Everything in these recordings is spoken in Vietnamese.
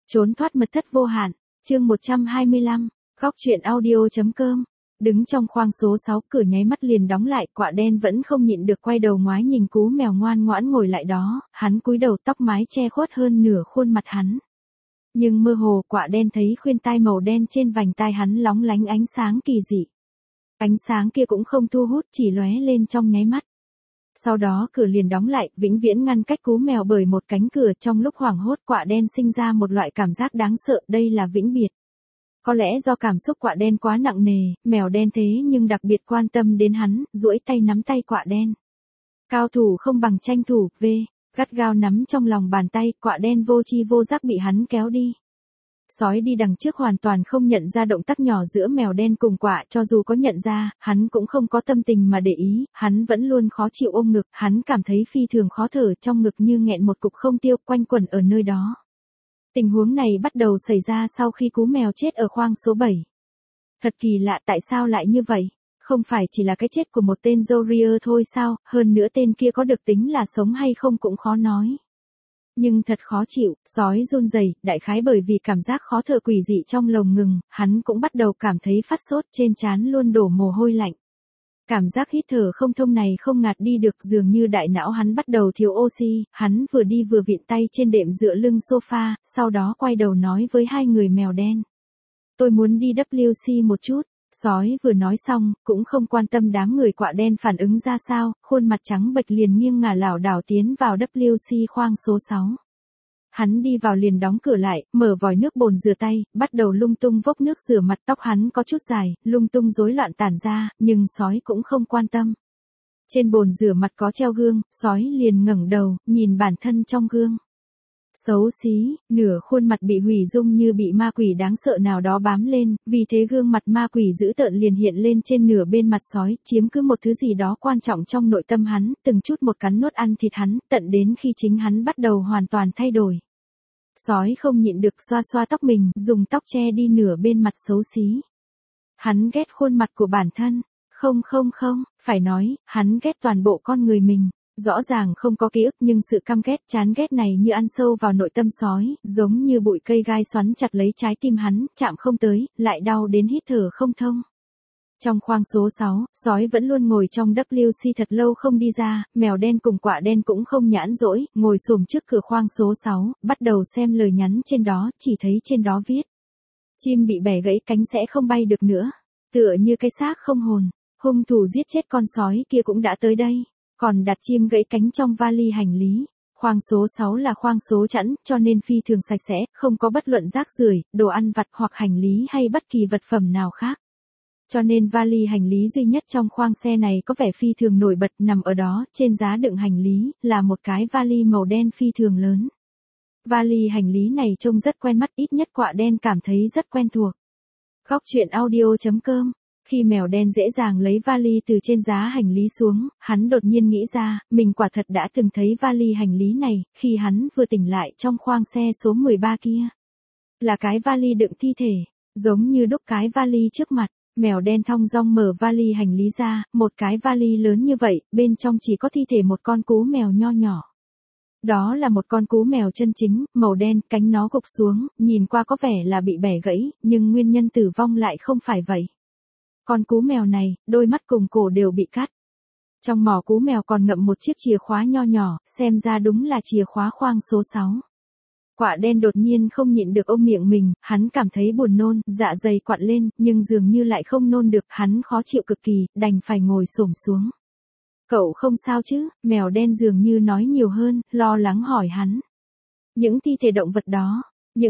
Trốn thoát mật thất vô hạn, chương 125, góc truyện audio.com. Đứng trong khoang số 6, cửa nháy mắt liền đóng lại, quạ đen vẫn không nhịn được quay đầu ngoái nhìn cú mèo ngoan ngoãn ngồi lại đó, hắn cúi đầu tóc mái che khuất hơn nửa khuôn mặt hắn. Nhưng mơ hồ quạ đen thấy khuyên tai màu đen trên vành tai hắn lóng lánh ánh sáng kỳ dị. Ánh sáng kia cũng không thu hút, chỉ lóe lên trong nháy mắt. Sau đó cửa liền đóng lại, vĩnh viễn ngăn cách cú mèo bởi một cánh cửa. Trong lúc hoảng hốt, quạ đen sinh ra một loại cảm giác đáng sợ, đây là vĩnh biệt. Có lẽ do cảm xúc quạ đen quá nặng nề, mèo đen thế nhưng đặc biệt quan tâm đến hắn, duỗi tay nắm tay quạ đen. Cao thủ không bằng tranh thủ, gắt gao nắm trong lòng bàn tay, quạ đen vô tri vô giác bị hắn kéo đi. Sói đi đằng trước hoàn toàn không nhận ra động tác nhỏ giữa mèo đen cùng quạ, cho dù có nhận ra, hắn cũng không có tâm tình mà để ý, hắn vẫn luôn khó chịu ôm ngực, hắn cảm thấy phi thường khó thở, trong ngực như nghẹn một cục không tiêu quanh quẩn ở nơi đó. Tình huống này bắt đầu xảy ra sau khi cú mèo chết ở khoang số 7. Thật kỳ lạ, tại sao lại như vậy? Không phải chỉ là cái chết của một tên Warrior thôi sao, hơn nữa tên kia có được tính là sống hay không cũng khó nói. Nhưng thật khó chịu, sói run rẩy, đại khái bởi vì cảm giác khó thở quỷ dị trong lồng ngực, hắn cũng bắt đầu cảm thấy phát sốt, trên trán luôn đổ mồ hôi lạnh. Cảm giác hít thở không thông này không ngạt đi được, dường như đại não hắn bắt đầu thiếu oxy, hắn vừa đi vừa vịn tay trên đệm dựa lưng sofa, sau đó quay đầu nói với hai người mèo đen. Tôi muốn đi WC một chút. Sói vừa nói xong, cũng không quan tâm đám người quạ đen phản ứng ra sao, khuôn mặt trắng bệch liền nghiêng ngả lảo đảo tiến vào WC khoang số 6. Hắn đi vào liền đóng cửa lại, mở vòi nước bồn rửa tay, bắt đầu lung tung vốc nước rửa mặt, tóc hắn có chút dài, lung tung rối loạn tản ra, nhưng sói cũng không quan tâm. Trên bồn rửa mặt có treo gương, sói liền ngẩng đầu, nhìn bản thân trong gương. Xấu xí, nửa khuôn mặt bị hủy dung như bị ma quỷ đáng sợ nào đó bám lên, vì thế gương mặt ma quỷ dữ tợn liền hiện lên trên nửa bên mặt sói, chiếm cứ một thứ gì đó quan trọng trong nội tâm hắn, từng chút một cắn nuốt ăn thịt hắn, tận đến khi chính hắn bắt đầu hoàn toàn thay đổi. Sói không nhịn được xoa xoa tóc mình, dùng tóc che đi nửa bên mặt xấu xí. Hắn ghét khuôn mặt của bản thân, không, phải nói, hắn ghét toàn bộ con người mình. Rõ ràng không có ký ức nhưng sự căm ghét chán ghét này như ăn sâu vào nội tâm sói, giống như bụi cây gai xoắn chặt lấy trái tim hắn, chạm không tới, lại đau đến hít thở không thông. Trong khoang số 6, sói vẫn luôn ngồi trong WC thật lâu không đi ra, mèo đen cùng quạ đen cũng không nhãn dỗi, ngồi xổm trước cửa khoang số 6, bắt đầu xem lời nhắn trên đó, chỉ thấy trên đó viết. Chim bị bẻ gãy cánh sẽ không bay được nữa, tựa như cái xác không hồn, hung thủ giết chết con sói kia cũng đã tới đây. Còn đặt chim gãy cánh trong vali hành lý. Khoang số 6 là khoang số chẵn, cho nên phi thường sạch sẽ, không có bất luận rác rưởi, đồ ăn vặt hoặc hành lý hay bất kỳ vật phẩm nào khác. Cho nên vali hành lý duy nhất trong khoang xe này có vẻ phi thường nổi bật nằm ở đó, trên giá đựng hành lý, là một cái vali màu đen phi thường lớn. Vali hành lý này trông rất quen mắt, ít nhất quạ đen cảm thấy rất quen thuộc. Góc truyện audio.com. Khi mèo đen dễ dàng lấy vali từ trên giá hành lý xuống, hắn đột nhiên nghĩ ra, mình quả thật đã từng thấy vali hành lý này, khi hắn vừa tỉnh lại trong khoang xe số 13 kia. Là cái vali đựng thi thể, giống như đúc cái vali trước mặt, mèo đen thong dong mở vali hành lý ra, một cái vali lớn như vậy, bên trong chỉ có thi thể một con cú mèo nho nhỏ. Đó là một con cú mèo chân chính, màu đen, cánh nó gục xuống, nhìn qua có vẻ là bị bẻ gãy, nhưng nguyên nhân tử vong lại không phải vậy. Con cú mèo này, đôi mắt cùng cổ đều bị cắt. Trong mỏ cú mèo còn ngậm một chiếc chìa khóa nho nhỏ, xem ra đúng là chìa khóa khoang số 6. Quạ đen đột nhiên không nhịn được ôm miệng mình, hắn cảm thấy buồn nôn, dạ dày quặn lên, nhưng dường như lại không nôn được, hắn khó chịu cực kỳ, đành phải ngồi xổm xuống. Cậu không sao chứ? Mèo đen dường như nói nhiều hơn, lo lắng hỏi hắn. Những thi thể động vật đó,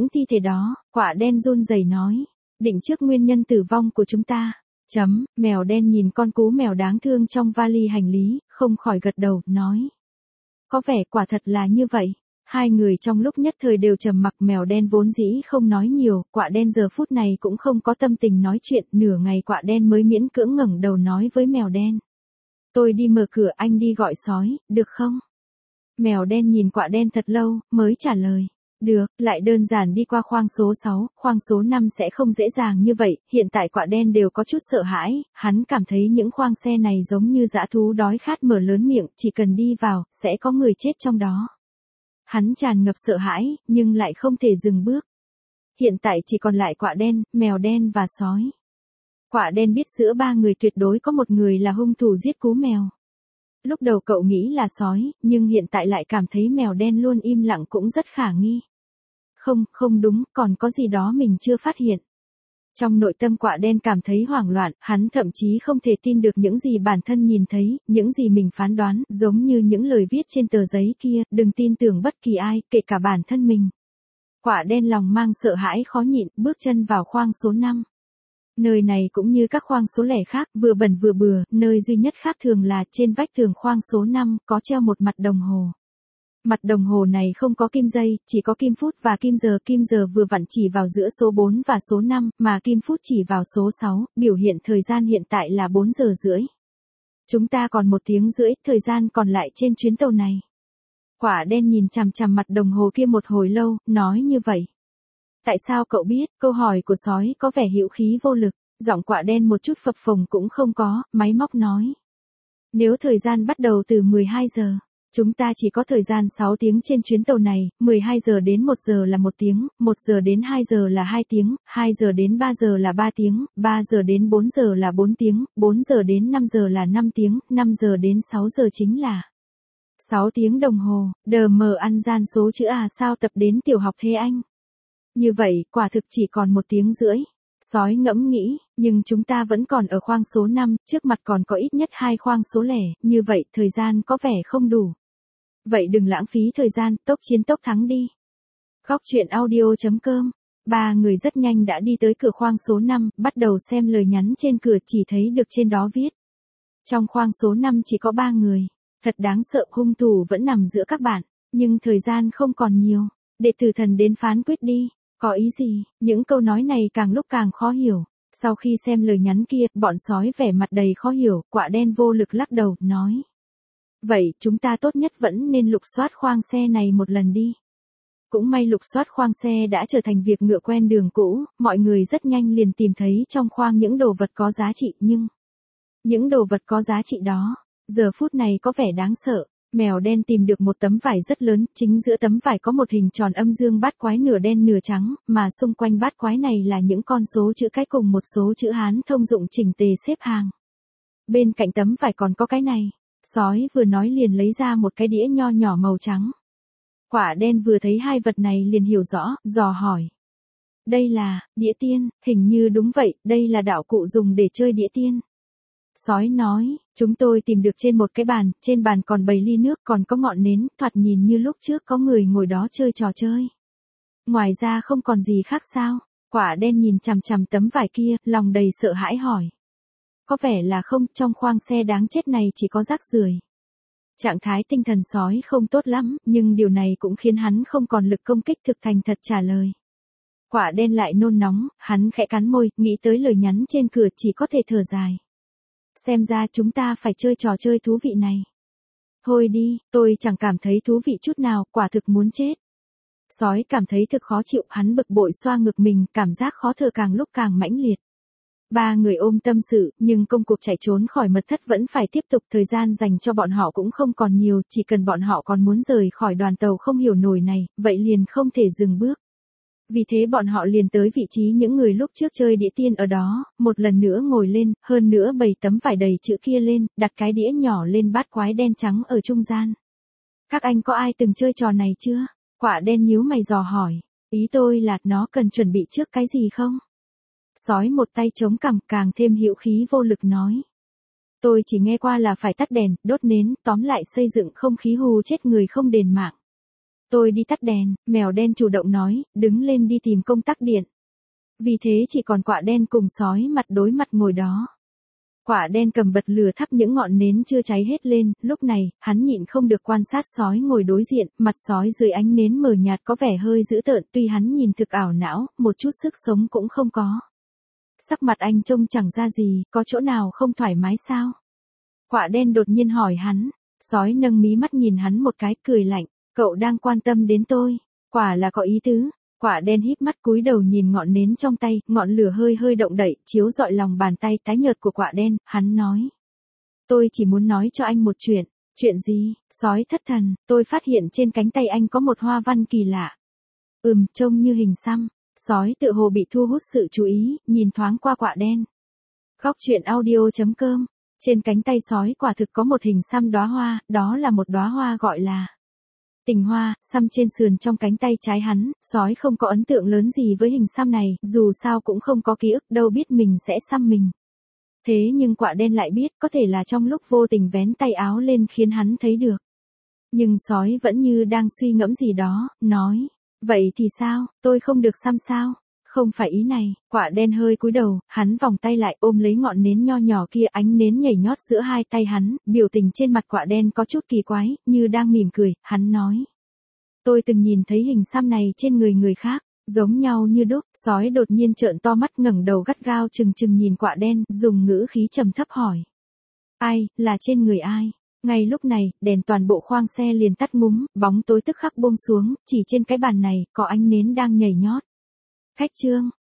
quạ đen run rẩy nói, định trước nguyên nhân tử vong của chúng ta. Mèo đen nhìn con cú mèo đáng thương trong vali hành lý, không khỏi gật đầu, nói. Có vẻ quả thật là như vậy. Hai người trong lúc nhất thời đều trầm mặc, mèo đen vốn dĩ không nói nhiều, quạ đen giờ phút này cũng không có tâm tình nói chuyện, nửa ngày quạ đen mới miễn cưỡng ngẩng đầu nói với mèo đen. Tôi đi mở cửa, anh đi gọi sói, được không? Mèo đen nhìn quạ đen thật lâu, mới trả lời. Được, lại đơn giản đi qua khoang số 6, khoang số 5 sẽ không dễ dàng như vậy, hiện tại quạ đen đều có chút sợ hãi, hắn cảm thấy những khoang xe này giống như dã thú đói khát mở lớn miệng, chỉ cần đi vào, sẽ có người chết trong đó. Hắn tràn ngập sợ hãi, nhưng lại không thể dừng bước. hiện tại chỉ còn lại quạ đen, mèo đen và sói. Quạ đen biết giữa ba người tuyệt đối có một người là hung thủ giết cú mèo. Lúc đầu cậu nghĩ là sói, nhưng hiện tại lại cảm thấy mèo đen luôn im lặng cũng rất khả nghi. Không đúng, còn có gì đó mình chưa phát hiện. Trong nội tâm quạ đen cảm thấy hoảng loạn, hắn thậm chí không thể tin được những gì bản thân nhìn thấy, những gì mình phán đoán, giống như những lời viết trên tờ giấy kia, đừng tin tưởng bất kỳ ai, kể cả bản thân mình. Quạ đen lòng mang sợ hãi khó nhịn, bước chân vào khoang số 5. Nơi này cũng như các khoang số lẻ khác, vừa bẩn vừa bừa, nơi duy nhất khác thường là trên vách tường khoang số 5 có treo một mặt đồng hồ. Mặt đồng hồ này không có kim giây, chỉ có kim phút và kim giờ vừa vặn chỉ vào giữa số 4 và số 5, mà kim phút chỉ vào số 6, biểu hiện thời gian hiện tại là 4 giờ rưỡi. Chúng ta còn 1 tiếng rưỡi, thời gian còn lại trên chuyến tàu này. Quạ đen nhìn chằm chằm mặt đồng hồ kia một hồi lâu, nói như vậy. Tại sao cậu biết? Câu hỏi của sói có vẻ hữu khí vô lực, giọng quạ đen một chút phập phồng cũng không có, máy móc nói. Nếu thời gian bắt đầu từ 12 giờ, chúng ta chỉ có thời gian 6 tiếng trên chuyến tàu này, 12 giờ đến 1 giờ là 1 tiếng, 1 giờ đến 2 giờ là 2 tiếng, 2 giờ đến 3 giờ là 3 tiếng, 3 giờ đến 4 giờ là 4 tiếng, 4 giờ đến 5 giờ là 5 tiếng, 5 giờ đến 6 giờ chính là 6 tiếng đồng hồ, đờ mờ ăn gian số chữ à sao tập đến tiểu học thế anh? Như vậy, quả thực chỉ còn 1 tiếng rưỡi. Sói ngẫm nghĩ, nhưng chúng ta vẫn còn ở khoang số 5, trước mặt còn có ít nhất 2 khoang số lẻ, như vậy thời gian có vẻ không đủ. Vậy đừng lãng phí thời gian, tốc chiến tốc thắng đi. Góc truyện audio.com. Ba người rất nhanh đã đi tới cửa khoang số 5, bắt đầu xem lời nhắn trên cửa, chỉ thấy được trên đó viết. Trong khoang số 5 chỉ có 3 người. Thật đáng sợ, hung thủ vẫn nằm giữa các bạn, nhưng thời gian không còn nhiều. Để tử thần đến phán quyết đi. Có ý gì? Những câu nói này càng lúc càng khó hiểu. Sau khi xem lời nhắn kia, bọn sói vẻ mặt đầy khó hiểu, quạ đen vô lực lắc đầu, nói. Vậy, chúng ta tốt nhất vẫn nên lục soát khoang xe này một lần đi. Cũng may lục soát khoang xe đã trở thành việc ngựa quen đường cũ, mọi người rất nhanh liền tìm thấy trong khoang những đồ vật có giá trị, nhưng những đồ vật có giá trị đó, giờ phút này có vẻ đáng sợ. Mèo đen tìm được một tấm vải rất lớn, chính giữa tấm vải có một hình tròn âm dương bát quái nửa đen nửa trắng, mà xung quanh bát quái này là những con số chữ cái cùng một số chữ Hán thông dụng chỉnh tề xếp hàng. Bên cạnh tấm vải còn có cái này. Sói vừa nói liền lấy ra một cái đĩa nho nhỏ màu trắng. Quạ đen vừa thấy hai vật này liền hiểu rõ, dò hỏi. Đây là đĩa tiên, hình như đúng vậy, đây là đạo cụ dùng để chơi đĩa tiên. Sói nói, chúng tôi tìm được trên một cái bàn, trên bàn còn bày ly nước, còn có ngọn nến, thoạt nhìn như lúc trước có người ngồi đó chơi trò chơi. Ngoài ra không còn gì khác sao? Quạ đen nhìn chằm chằm tấm vải kia, lòng đầy sợ hãi hỏi. Có vẻ là không, trong khoang xe đáng chết này chỉ có rác rưởi. Trạng thái tinh thần sói không tốt lắm, nhưng điều này cũng khiến hắn không còn lực công kích, thực thành thật trả lời. Quạ đen lại nôn nóng, hắn khẽ cắn môi, nghĩ tới lời nhắn trên cửa chỉ có thể thở dài. Xem ra chúng ta phải chơi trò chơi thú vị này. Thôi đi, tôi chẳng cảm thấy thú vị chút nào, quả thực muốn chết. Sói cảm thấy thực khó chịu, hắn bực bội xoa ngực mình, cảm giác khó thở càng lúc càng mãnh liệt. Ba người ôm tâm sự, nhưng công cuộc chạy trốn khỏi mật thất vẫn phải tiếp tục, thời gian dành cho bọn họ cũng không còn nhiều, chỉ cần bọn họ còn muốn rời khỏi đoàn tàu không hiểu nổi này, vậy liền không thể dừng bước. Vì thế bọn họ liền tới vị trí những người lúc trước chơi đĩa tiên ở đó, một lần nữa ngồi lên, hơn nữa bày tấm vải đầy chữ kia lên, đặt cái đĩa nhỏ lên bát quái đen trắng ở trung gian. Các anh có ai từng chơi trò này chưa? Quạ đen nhíu mày dò hỏi. Ý tôi là nó cần chuẩn bị trước cái gì không? Sói một tay chống cằm, càng thêm hữu khí vô lực nói. Tôi chỉ nghe qua là phải tắt đèn, đốt nến, tóm lại xây dựng không khí hù chết người không đền mạng. Tôi đi tắt đèn, mèo đen chủ động nói, đứng lên đi tìm công tắc điện. Vì thế chỉ còn quạ đen cùng sói mặt đối mặt ngồi đó. Quạ đen cầm bật lửa thắp những ngọn nến chưa cháy hết lên, lúc này, hắn nhịn không được quan sát sói ngồi đối diện, mặt sói dưới ánh nến mờ nhạt có vẻ hơi dữ tợn, tuy hắn nhìn thực ảo não, một chút sức sống cũng không có. Sắc mặt anh trông chẳng ra gì, có chỗ nào không thoải mái sao? Quạ đen đột nhiên hỏi hắn, sói nâng mí mắt nhìn hắn một cái, cười lạnh, cậu đang quan tâm đến tôi, quả là có ý tứ. Quạ đen híp mắt cúi đầu nhìn ngọn nến trong tay, ngọn lửa hơi hơi động đậy, chiếu rọi lòng bàn tay tái nhợt của quạ đen, hắn nói. Tôi chỉ muốn nói cho anh một chuyện. Chuyện gì? Sói thất thần, tôi phát hiện trên cánh tay anh có một hoa văn kỳ lạ. Trông như hình xăm. Sói tự hồ bị thu hút sự chú ý, nhìn thoáng qua quạ đen. Góc truyện audio.com. Trên cánh tay sói quả thực có một hình xăm đóa hoa, đó là một đóa hoa gọi là tình hoa, xăm trên sườn trong cánh tay trái hắn. Sói không có ấn tượng lớn gì với hình xăm này, dù sao cũng không có ký ức đâu biết mình sẽ xăm mình. Thế nhưng quạ đen lại biết, có thể là trong lúc vô tình vén tay áo lên khiến hắn thấy được. Nhưng sói vẫn như đang suy ngẫm gì đó, nói, vậy thì sao, tôi không được xăm sao? Không phải ý này, quạ đen hơi cúi đầu, hắn vòng tay lại ôm lấy ngọn nến nho nhỏ kia, ánh nến nhảy nhót giữa hai tay hắn, biểu tình trên mặt quạ đen có chút kỳ quái, như đang mỉm cười, hắn nói. Tôi từng nhìn thấy hình xăm này trên người khác, giống nhau như đúc. Sói đột nhiên trợn to mắt ngẩng đầu gắt gao trừng trừng nhìn quạ đen, dùng ngữ khí trầm thấp hỏi. Ai, là trên người ai? Ngay lúc này, đèn toàn bộ khoang xe liền tắt ngúm, bóng tối tức khắc buông xuống, chỉ trên cái bàn này, có ánh nến đang nhảy nhót. Khách trương,